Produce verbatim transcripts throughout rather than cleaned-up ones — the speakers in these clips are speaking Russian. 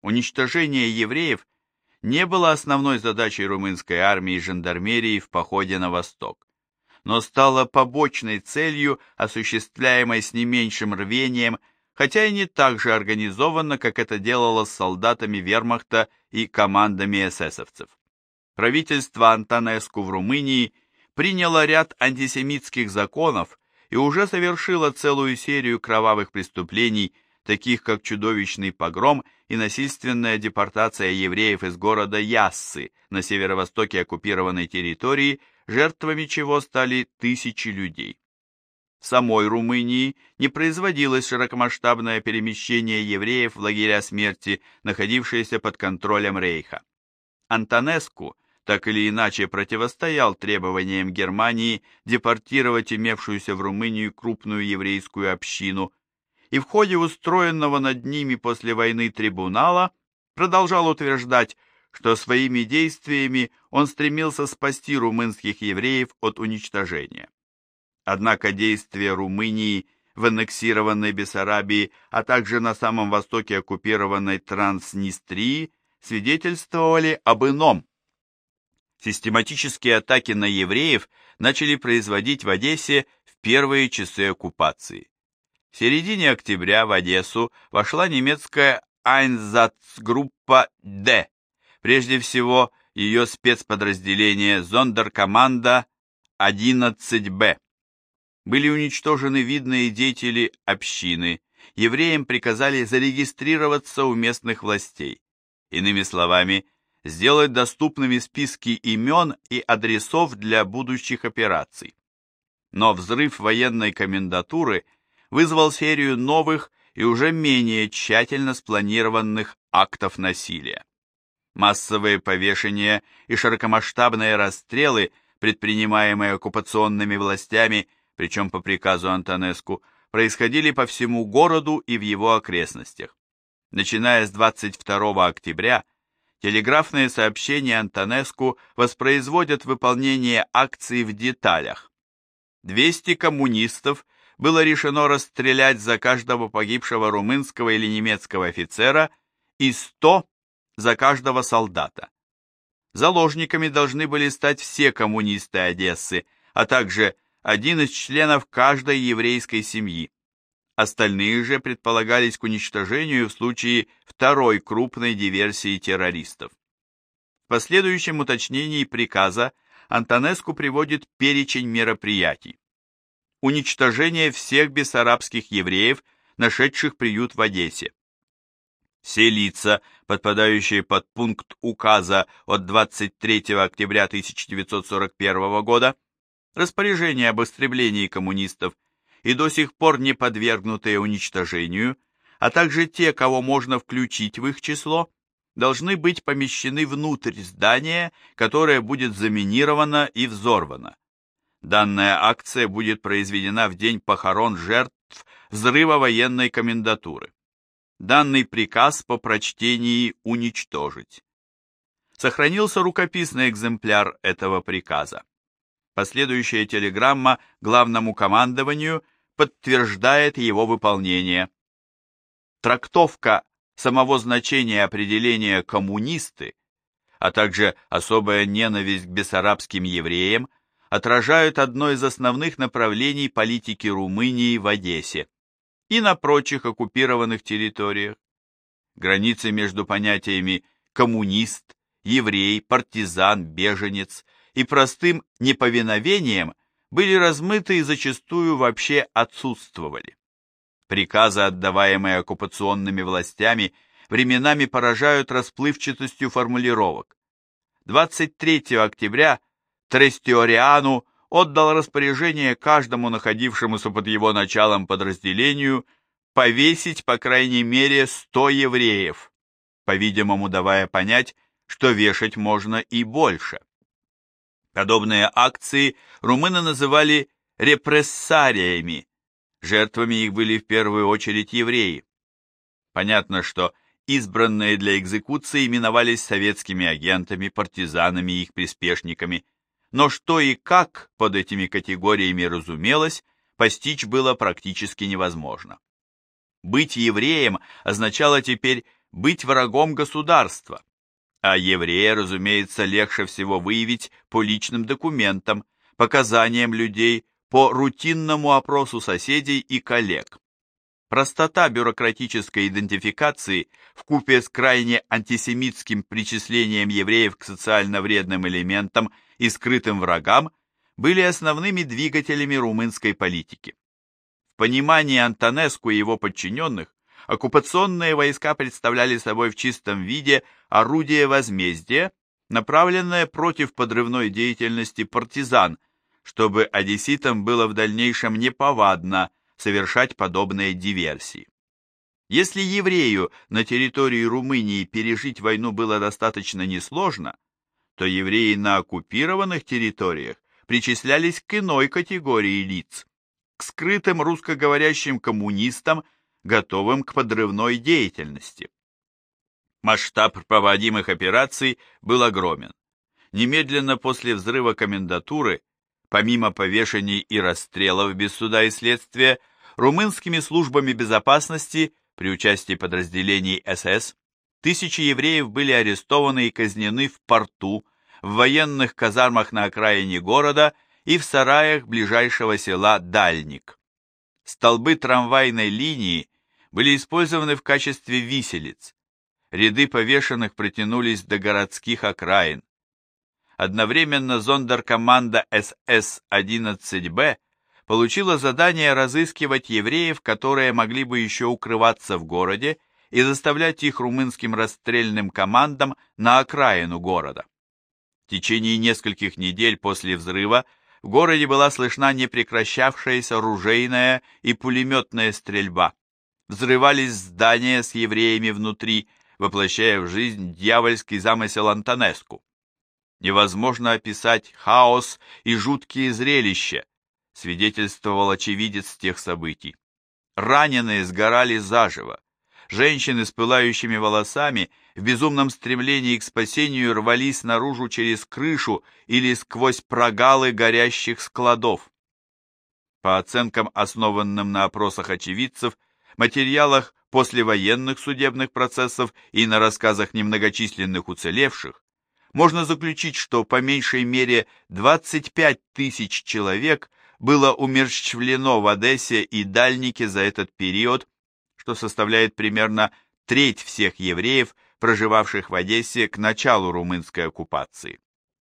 Уничтожение евреев не было основной задачей румынской армии и жандармерии в походе на восток, но стало побочной целью, осуществляемой с не меньшим рвением, хотя и не так же организованно, как это делалось с солдатами вермахта и командами эсэсовцев. Правительство Антонеску в Румынии приняло ряд антисемитских законов и уже совершило целую серию кровавых преступлений, таких как чудовищный погром и насильственная депортация евреев из города Яссы на северо-востоке оккупированной территории, жертвами чего стали тысячи людей. В самой Румынии не производилось широкомасштабное перемещение евреев в лагеря смерти, находившиеся под контролем Рейха. Антонеску так или иначе противостоял требованиям Германии депортировать имевшуюся в Румынию крупную еврейскую общину, и в ходе устроенного над ними после войны трибунала продолжал утверждать, что своими действиями он стремился спасти румынских евреев от уничтожения. Однако действия Румынии в аннексированной Бессарабии, а также на самом востоке оккупированной Транснистрии свидетельствовали об ином. Систематические атаки на евреев начали производить в Одессе в первые часы оккупации. В середине октября в Одессу вошла немецкая Einsatzgruppe D, прежде всего ее спецподразделение Зондеркоманда одиннадцать бэ. Были уничтожены видные деятели общины, евреям приказали зарегистрироваться у местных властей. Иными словами, сделать доступными списки имен и адресов для будущих операций. Но взрыв военной комендатуры вызвал серию новых и уже менее тщательно спланированных актов насилия. Массовые повешения и широкомасштабные расстрелы, предпринимаемые оккупационными властями, причем по приказу Антонеску, происходили по всему городу и в его окрестностях. Начиная с двадцать второго октября, телеграфные сообщения Антонеску воспроизводят выполнение акции в деталях. двести коммунистов было решено расстрелять за каждого погибшего румынского или немецкого офицера и сто за каждого солдата. Заложниками должны были стать все коммунисты Одессы, а также один из членов каждой еврейской семьи. Остальные же предполагались к уничтожению в случае второй крупной диверсии террористов. В последующем уточнении приказа Антонеску приводит перечень мероприятий. Уничтожение всех бессарабских евреев, нашедших приют в Одессе. Все лица, подпадающие под пункт указа от двадцать третьего октября тысяча девятьсот сорок первого года, распоряжение об истреблении коммунистов и до сих пор не подвергнутые уничтожению, а также те, кого можно включить в их число, должны быть помещены внутрь здания, которое будет заминировано и взорвано. Данная акция будет произведена в день похорон жертв взрыва военной комендатуры. Данный приказ по прочтении уничтожить. Сохранился рукописный экземпляр этого приказа. Последующая телеграмма главному командованию подтверждает его выполнение. Трактовка самого значения определения «коммунисты», а также особая ненависть к бессарабским евреям отражают одно из основных направлений политики Румынии в Одессе и на прочих оккупированных территориях. Границы между понятиями «коммунист», «еврей», «партизан», «беженец» и простым неповиновением были размыты и зачастую вообще отсутствовали. Приказы, отдаваемые оккупационными властями, временами поражают расплывчатостью формулировок. двадцать третьего октября Трестиориану отдал распоряжение каждому находившемуся под его началом подразделению повесить по крайней мере сто евреев, по-видимому давая понять, что вешать можно и больше. Подобные акции румыны называли репрессариями, жертвами их были в первую очередь евреи. Понятно, что избранные для экзекуции именовались советскими агентами, партизанами и их приспешниками, но что и как под этими категориями разумелось, постичь было практически невозможно. Быть евреем означало теперь быть врагом государства, а еврея, разумеется, легче всего выявить по личным документам, показаниям людей, по рутинному опросу соседей и коллег. Простота бюрократической идентификации вкупе с крайне антисемитским причислением евреев к социально вредным элементам и скрытым врагам были основными двигателями румынской политики. В понимании Антонеску и его подчиненных оккупационные войска представляли собой в чистом виде орудие возмездия, направленное против подрывной деятельности партизан, чтобы одесситам было в дальнейшем неповадно совершать подобные диверсии. Если еврею на территории Румынии пережить войну было достаточно несложно, то евреи на оккупированных территориях причислялись к иной категории лиц, к скрытым русскоговорящим коммунистам, готовым к подрывной деятельности. Масштаб проводимых операций был огромен. Немедленно после взрыва комендатуры, помимо повешений и расстрелов без суда и следствия, румынскими службами безопасности при участии подразделений эс эс тысячи евреев были арестованы и казнены в порту, в военных казармах на окраине города и в сараях ближайшего села Дальник. Столбы трамвайной линии были использованы в качестве виселиц. Ряды повешенных протянулись до городских окраин. Одновременно зондеркоманда эс эс одиннадцать бэ получила задание разыскивать евреев, которые могли бы еще укрываться в городе, и заставлять их румынским расстрельным командам на окраину города. В течение нескольких недель после взрыва в городе была слышна непрекращавшаяся ружейная и пулеметная стрельба. Взрывались здания с евреями внутри, воплощая в жизнь дьявольский замысел Антонеску. Невозможно описать хаос и жуткие зрелища, свидетельствовал очевидец тех событий. Раненые сгорали заживо. Женщины с пылающими волосами в безумном стремлении к спасению рвались наружу через крышу или сквозь прогалы горящих складов. По оценкам, основанным на опросах очевидцев, материалах послевоенных судебных процессов и на рассказах немногочисленных уцелевших, можно заключить, что по меньшей мере двадцать пять тысяч человек было умерщвлено в Одессе и Дальнике за этот период, что составляет примерно треть всех евреев, проживавших в Одессе к началу румынской оккупации.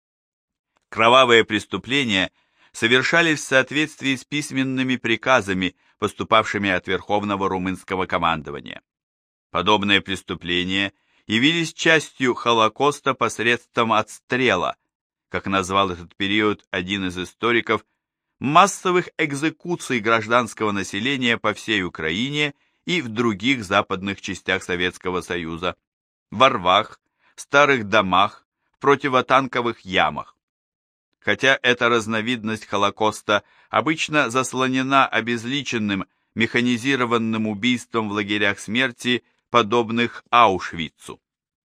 Кровавые преступления совершались в соответствии с письменными приказами, поступавшими от Верховного румынского командования. Подобные преступления явились частью Холокоста посредством отстрела, как назвал этот период один из историков, массовых экзекуций гражданского населения по всей Украине и в других западных частях Советского Союза, во рвах, старых домах, в противотанковых ямах. Хотя эта разновидность Холокоста обычно заслонена обезличенным, механизированным убийством в лагерях смерти, подобных Аушвицу.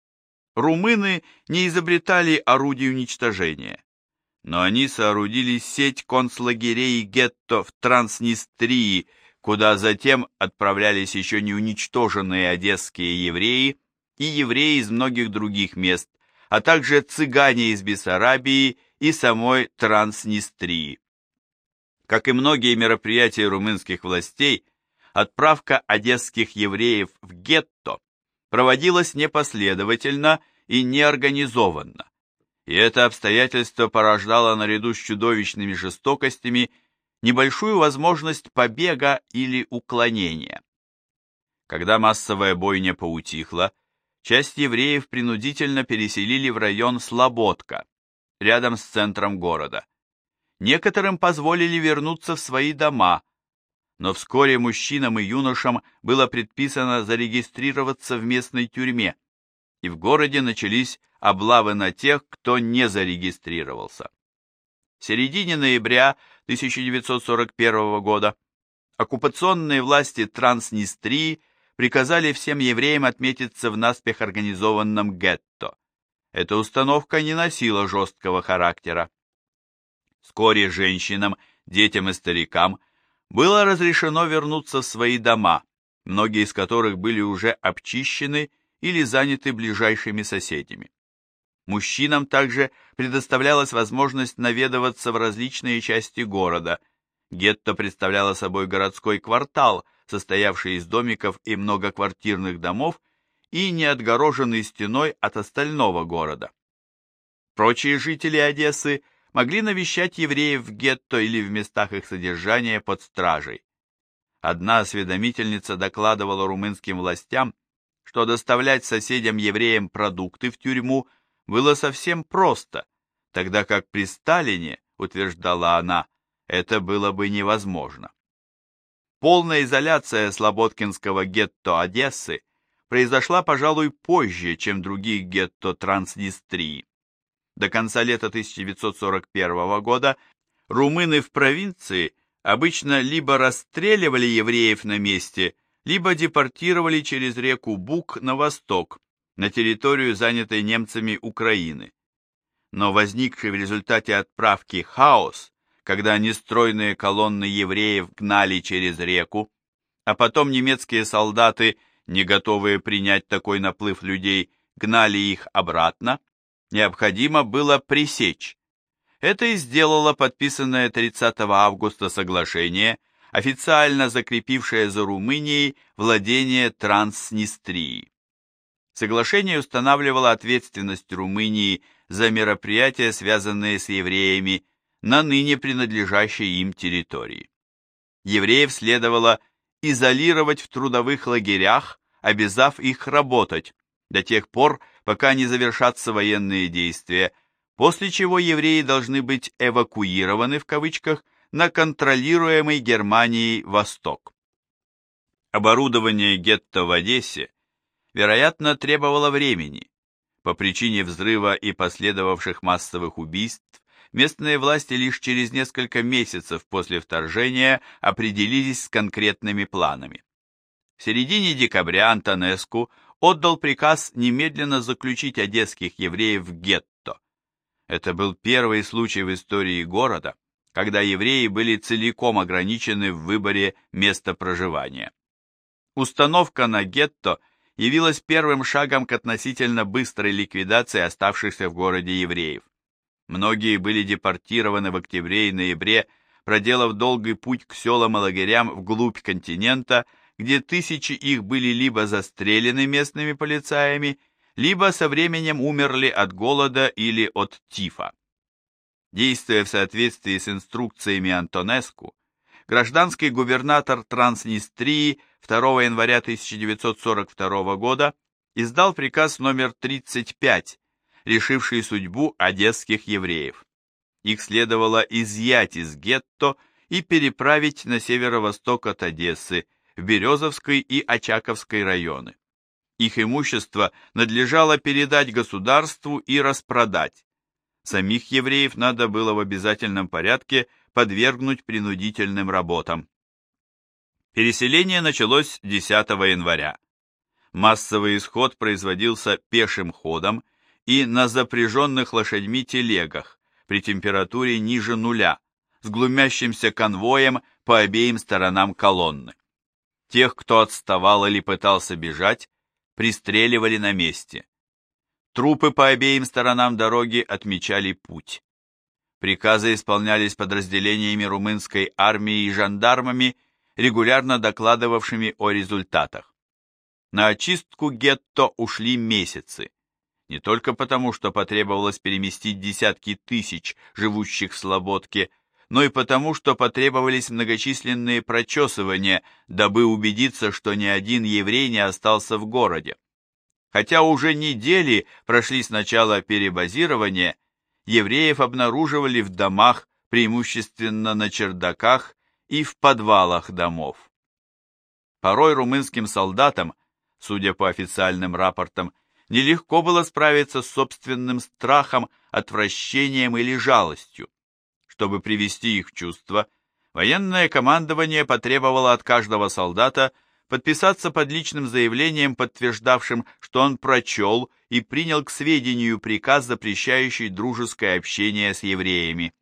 Румыны не изобретали орудий уничтожения, но они соорудили сеть концлагерей и гетто в Транснистрии, куда затем отправлялись еще не уничтоженные одесские евреи и евреи из многих других мест, а также цыгане из Бессарабии и самой Транснистрии. Как и многие мероприятия румынских властей, отправка одесских евреев в гетто проводилась непоследовательно и неорганизованно, и это обстоятельство порождало наряду с чудовищными жестокостями небольшую возможность побега или уклонения. Когда массовая бойня поутихла, часть евреев принудительно переселили в район Слободка, рядом с центром города. Некоторым позволили вернуться в свои дома, но вскоре мужчинам и юношам было предписано зарегистрироваться в местной тюрьме, и в городе начались облавы на тех, кто не зарегистрировался. В середине ноября тысяча девятьсот сорок первого года оккупационные власти Транснистрии приказали всем евреям отметиться в наспех организованном гетто. Эта установка не носила жесткого характера. Вскоре женщинам, детям и старикам было разрешено вернуться в свои дома, многие из которых были уже обчищены или заняты ближайшими соседями. Мужчинам также предоставлялась возможность наведываться в различные части города. Гетто представляло собой городской квартал, состоявший из домиков и многоквартирных домов и не отгороженный стеной от остального города. Прочие жители Одессы могли навещать евреев в гетто или в местах их содержания под стражей. Одна осведомительница докладывала румынским властям, что доставлять соседям-евреям продукты в тюрьму было совсем просто, тогда как при Сталине, утверждала она, это было бы невозможно. Полная изоляция слободкинского гетто Одессы произошла, пожалуй, позже, чем других гетто Транснистрии. До конца лета тысяча девятьсот сорок первого года румыны в провинции обычно либо расстреливали евреев на месте, либо депортировали через реку Буг на восток, на территорию, занятой немцами Украины. Но возникший в результате отправки хаос, когда нестройные колонны евреев гнали через реку, а потом немецкие солдаты, не готовые принять такой наплыв людей, гнали их обратно, необходимо было пресечь. Это и сделало подписанное тридцатого августа соглашение, официально закрепившее за Румынией владение Транснистрии. Соглашение устанавливало ответственность Румынии за мероприятия, связанные с евреями, на ныне принадлежащей им территории. Евреев следовало изолировать в трудовых лагерях, обязав их работать, до тех пор, пока не завершатся военные действия, после чего евреи должны быть эвакуированы в кавычках на контролируемый Германией Восток. Оборудование гетто в Одессе, вероятно, требовало времени. По причине взрыва и последовавших массовых убийств местные власти лишь через несколько месяцев после вторжения определились с конкретными планами. В середине декабря Антонеску отдал приказ немедленно заключить одесских евреев в гетто. Это был первый случай в истории города, когда евреи были целиком ограничены в выборе места проживания. Установка на гетто явилась первым шагом к относительно быстрой ликвидации оставшихся в городе евреев. Многие были депортированы в октябре и ноябре, проделав долгий путь к селам и лагерям вглубь континента, где тысячи их были либо застрелены местными полицаями, либо со временем умерли от голода или от тифа. Действуя в соответствии с инструкциями Антонеску, гражданский губернатор Транснистрии второго января тысяча девятьсот сорок второго года издал приказ номер тридцать пять, решивший судьбу одесских евреев. Их следовало изъять из гетто и переправить на северо-восток от Одессы, в Березовский и Очаковский районы. Их имущество надлежало передать государству и распродать. Самих евреев надо было в обязательном порядке подвергнуть принудительным работам. Переселение началось десятого января. Массовый исход производился пешим ходом и на запряженных лошадьми телегах при температуре ниже нуля, с глумящимся конвоем по обеим сторонам колонны. Тех, кто отставал или пытался бежать, пристреливали на месте. Трупы по обеим сторонам дороги отмечали путь. Приказы исполнялись подразделениями румынской армии и жандармами, регулярно докладывавшими о результатах. На очистку гетто ушли месяцы. Не только потому, что потребовалось переместить десятки тысяч живущих в Слободке, но и потому, что потребовались многочисленные прочесывания, дабы убедиться, что ни один еврей не остался в городе. Хотя уже недели прошли с начала перебазирования, евреев обнаруживали в домах, преимущественно на чердаках и в подвалах домов. Порой румынским солдатам, судя по официальным рапортам, нелегко было справиться с собственным страхом, отвращением или жалостью. Чтобы привести их в чувство, военное командование потребовало от каждого солдата подписаться под личным заявлением, подтверждавшим, что он прочел и принял к сведению приказ, запрещающий дружеское общение с евреями.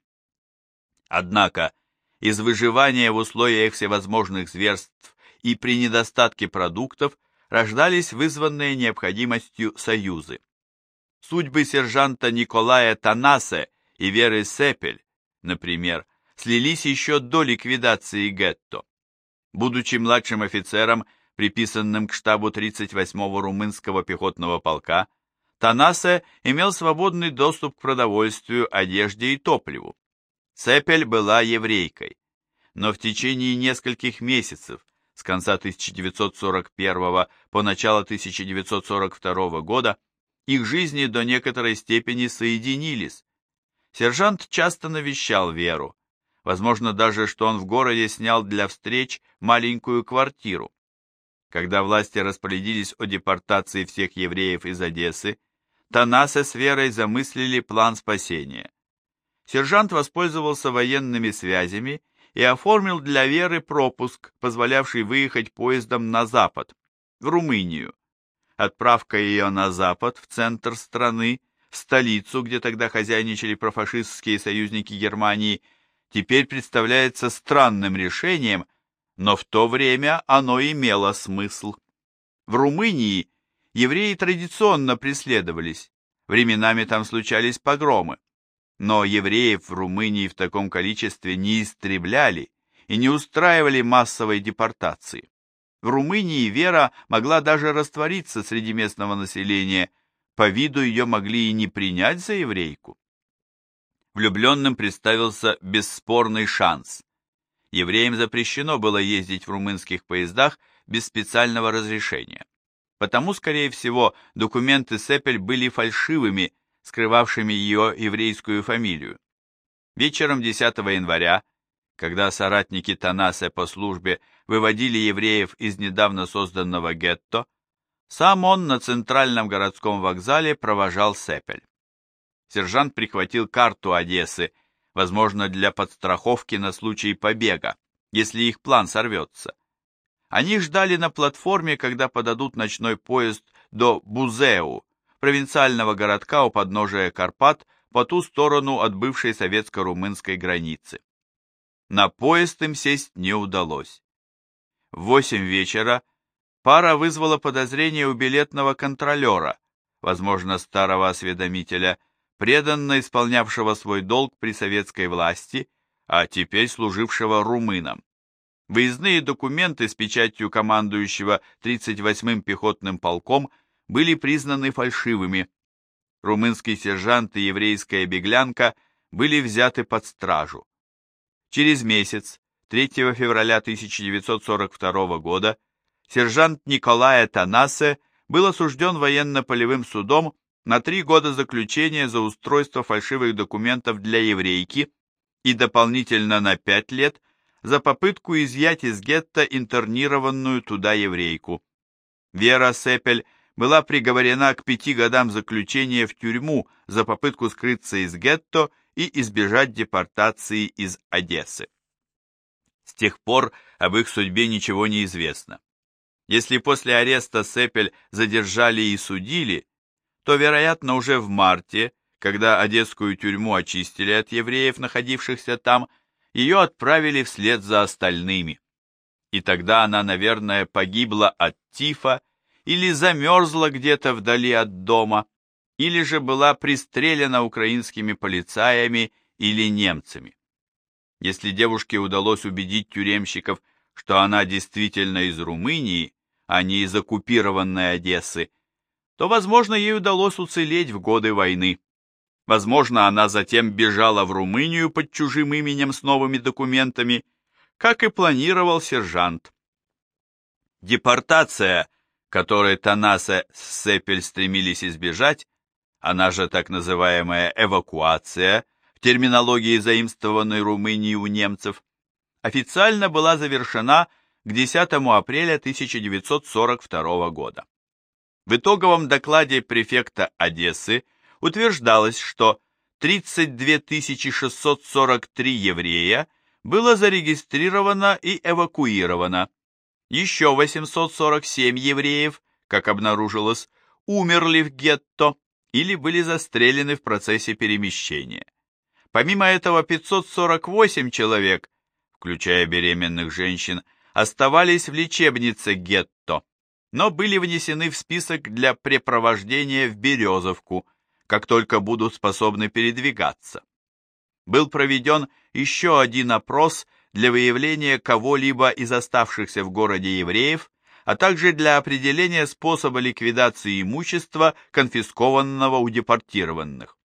Однако, из выживания в условиях всевозможных зверств и при недостатке продуктов рождались вызванные необходимостью союзы. Судьбы сержанта Николая Танасе и Веры Сепель, например, слились еще до ликвидации гетто. Будучи младшим офицером, приписанным к штабу тридцать восьмого румынского пехотного полка, Танасе имел свободный доступ к продовольствию, одежде и топливу. Сепель была еврейкой, но в течение нескольких месяцев, с конца тысяча девятьсот сорок первого по начало тысяча девятьсот сорок второго года, их жизни до некоторой степени соединились. Сержант часто навещал Веру, возможно даже, что он в городе снял для встреч маленькую квартиру. Когда власти распорядились о депортации всех евреев из Одессы, Танасе с Верой замыслили план спасения. Сержант воспользовался военными связями и оформил для Веры пропуск, позволявший выехать поездом на запад, в Румынию. Отправка ее на запад, в центр страны, в столицу, где тогда хозяйничали профашистские союзники Германии, теперь представляется странным решением, но в то время оно имело смысл. В Румынии евреи традиционно преследовались, временами там случались погромы, но евреев в Румынии в таком количестве не истребляли и не устраивали массовой депортации. В Румынии Вера могла даже раствориться среди местного населения, по виду ее могли и не принять за еврейку. Влюбленным представился бесспорный шанс. Евреям запрещено было ездить в румынских поездах без специального разрешения. Потому, скорее всего, документы Сепель были фальшивыми, скрывавшими ее еврейскую фамилию. Вечером десятого января, когда соратники Танасе по службе выводили евреев из недавно созданного гетто, сам он на центральном городском вокзале провожал Сепель. Сержант прихватил карту Одессы, возможно, для подстраховки на случай побега, если их план сорвется. Они ждали на платформе, когда подадут ночной поезд до Бузеу, провинциального городка у подножия Карпат, по ту сторону от бывшей советско-румынской границы. На поезд им сесть не удалось. В восемь вечера пара вызвала подозрение у билетного контролера, возможно, старого осведомителя, преданно исполнявшего свой долг при советской власти, а теперь служившего румынам. Выездные документы с печатью командующего тридцать восьмым пехотным полком были признаны фальшивыми. Румынский сержант и еврейская беглянка были взяты под стражу. Через месяц, третьего февраля тысяча девятьсот сорок второго года, сержант Николая Танасе был осужден военно-полевым судом на три года заключения за устройство фальшивых документов для еврейки и дополнительно на пять лет за попытку изъять из гетто интернированную туда еврейку. Вера Сепель была приговорена к пяти годам заключения в тюрьму за попытку скрыться из гетто и избежать депортации из Одессы. С тех пор об их судьбе ничего не известно. Если после ареста Сепель задержали и судили, то, вероятно, уже в марте, когда одесскую тюрьму очистили от евреев, находившихся там, ее отправили вслед за остальными. И тогда она, наверное, погибла от тифа, или замерзла где-то вдали от дома, или же была пристрелена украинскими полицаями или немцами. Если девушке удалось убедить тюремщиков, что она действительно из Румынии, а не из оккупированной Одессы, то, возможно, ей удалось уцелеть в годы войны. Возможно, она затем бежала в Румынию под чужим именем с новыми документами, как и планировал сержант. Депортация, которой Танасе с Сепель стремились избежать, она же так называемая эвакуация, в терминологии заимствованной Румынии у немцев, официально была завершена к десятому апреля тысяча девятьсот сорок второго года. В итоговом докладе префекта Одессы утверждалось, что тридцать две тысячи шестьсот сорок три еврея было зарегистрировано и эвакуировано. Еще восемьсот сорок семь евреев, как обнаружилось, умерли в гетто или были застрелены в процессе перемещения. Помимо этого, пятьсот сорок восемь человек, включая беременных женщин, оставались в лечебнице гетто. но были внесены в список для препровождения в Березовку, как только будут способны передвигаться. Был проведен еще один опрос для выявления кого-либо из оставшихся в городе евреев, а также для определения способа ликвидации имущества, конфискованного у депортированных.